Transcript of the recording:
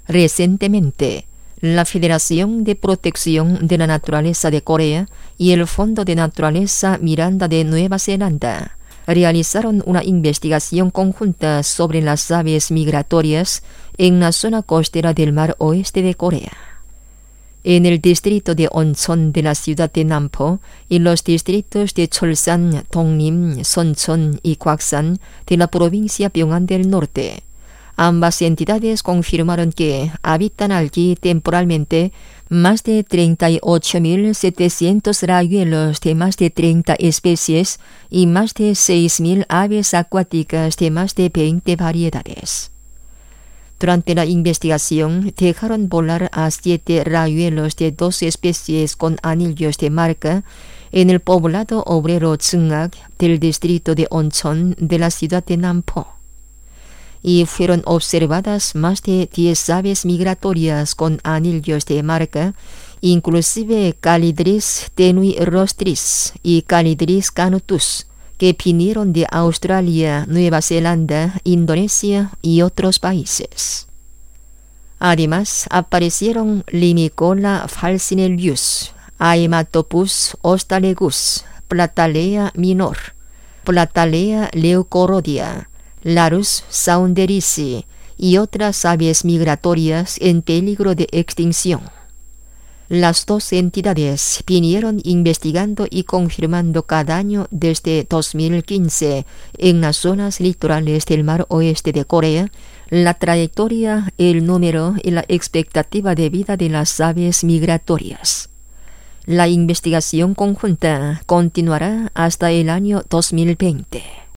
Recientemente, la Federación de Protección de la Naturaleza de Corea y el Fondo de Naturaleza Miranda de Nueva Zelanda realizaron una investigación conjunta sobre las aves migratorias en la zona costera del mar oeste de Corea. En el distrito de Oncheon de la ciudad de Nampo y los distritos de Cholsan, Dongrim, Soncheon y Gwasan de la provincia Pyongan del Norte, ambas entidades confirmaron que habitan allí temporalmente más de 38.700 rayuelos de más de 30 especies y más de 6.000 aves acuáticas de más de 20 variedades. Durante la investigación, dejaron volar a 7 rayuelos de 2 especies con anillos de marca en el poblado obrero Chungak del distrito de Oncheon de la ciudad de Nampo. Y fueron observadas más de 10 aves migratorias con anillos de marca, inclusive Calidris tenuirostris y Calidris canutus, que vinieron de Australia, Nueva Zelanda, Indonesia y otros países. Además, aparecieron Limicola falcinelius, Haematopus ostalegus, Platalea minor, Platalea leucorodia, Larus saunderici y otras aves migratorias en peligro de extinción. Las dos entidades vinieron investigando y confirmando cada año desde 2015 en las zonas litorales del mar oeste de Corea la trayectoria, el número y la expectativa de vida de las aves migratorias. La investigación conjunta continuará hasta el año 2020.